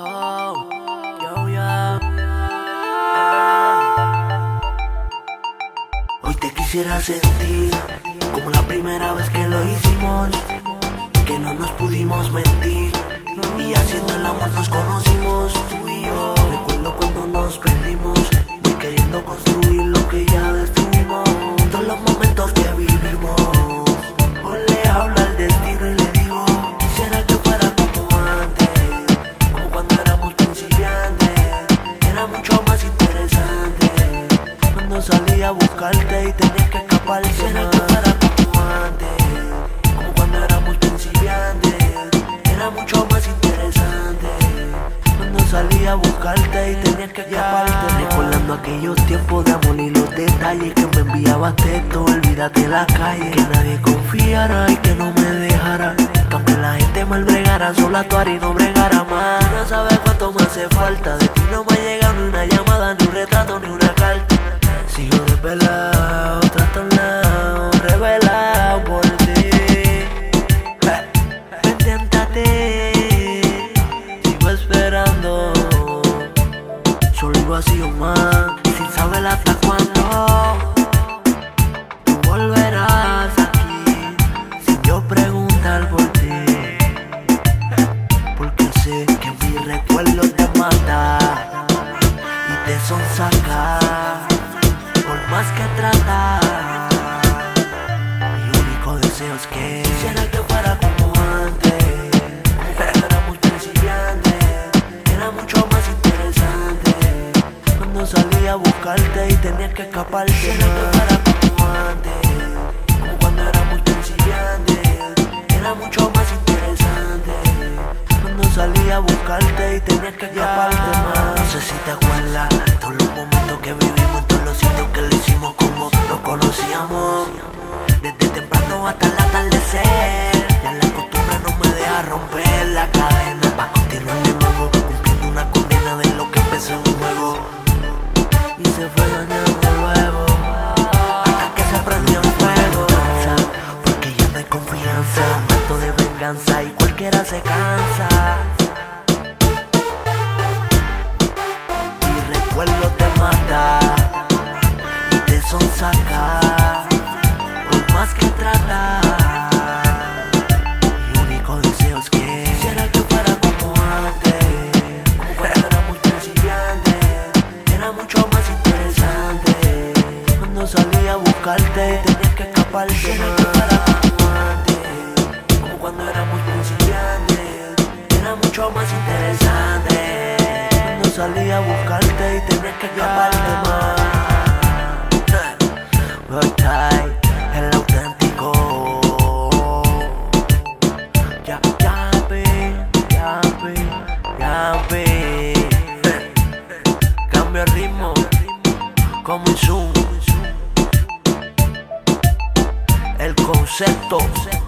Oh, yo, yeah. Hoy te quisiera sentir como la primera vez que lo hicimos, que no nos pudimos mentir y haciendo el amor nos conocimos, tú y yo. Recuerdo cuando nos perdimos, voy queriendo construir lo que ya destruimos. Todos los momentos que vivimos, hoy le hablo al destino y le digo: quisiera que fuera como antes, como cuando éramos principiantes. Era mucho más interesante cuando salí a buscarte y tenías que escapar. Quisiera que fuera como antes, como cuando éramos principiantes. Era mucho más interesante cuando salí a buscarte y tenías que escaparte. Recordando aquellos tiempos de amor y los detalles que me enviabas texto. Olvídate la calle, que nadie confiara y que no me dejara, que aunque la gente mal bregara, solo actuar y no bregara más. No sabes cuánto me hace falta, de ti no me ha llegado ni una llamada, ni un retrato, ni una carta. Sigo desvelado, trastornado, revelado por ti. Inténtate, sigo esperando, solo y vacío más, sin saber hasta cuándo tú volverás aquí, sin yo preguntar por ti, porque sé que mi recuerdo te mata y te sonsaca, por más que tratas. Mi único deseo es que quisiera que fuera como antes, cuando éramos principiantes. Era mucho más interesante cuando salí a buscarte y tenías que escaparte. Quisiera que fuera como antes, como cuando éramos principiantes. Era mucho más interesante cuando salí a buscarte y tenías que escaparte más. No sé si te acuerdas todos los momentos que vivimos, en todos los sitios que lo hicimos, como nos conocíamos, desde temprano hasta el atardecer. Ya la costumbre no me deja romper la cadena, pa' continuar de nuevo, cumpliendo una condena de lo que empezó en un juego y se fue dañando luego, hasta que se prendió el fuego. Porque ya no hay confianza, momento de venganza y cualquiera se cansa. Mi recuerdo te mata y te sonsaca, por más que tratas. Mi único deseo es que quisiera que fuera como antes, como cuando éramos principiantes. Era mucho más interesante cuando salí a buscarte y tenías que escaparte. Quisiera que fuera como antes, como cuando éramos principiantes. Era mucho más interesante cuando salí a buscarte y tenías que escaparte más. Roy, el auténtico. Ya vi. Cambio el ritmo como un zoom. El concepto.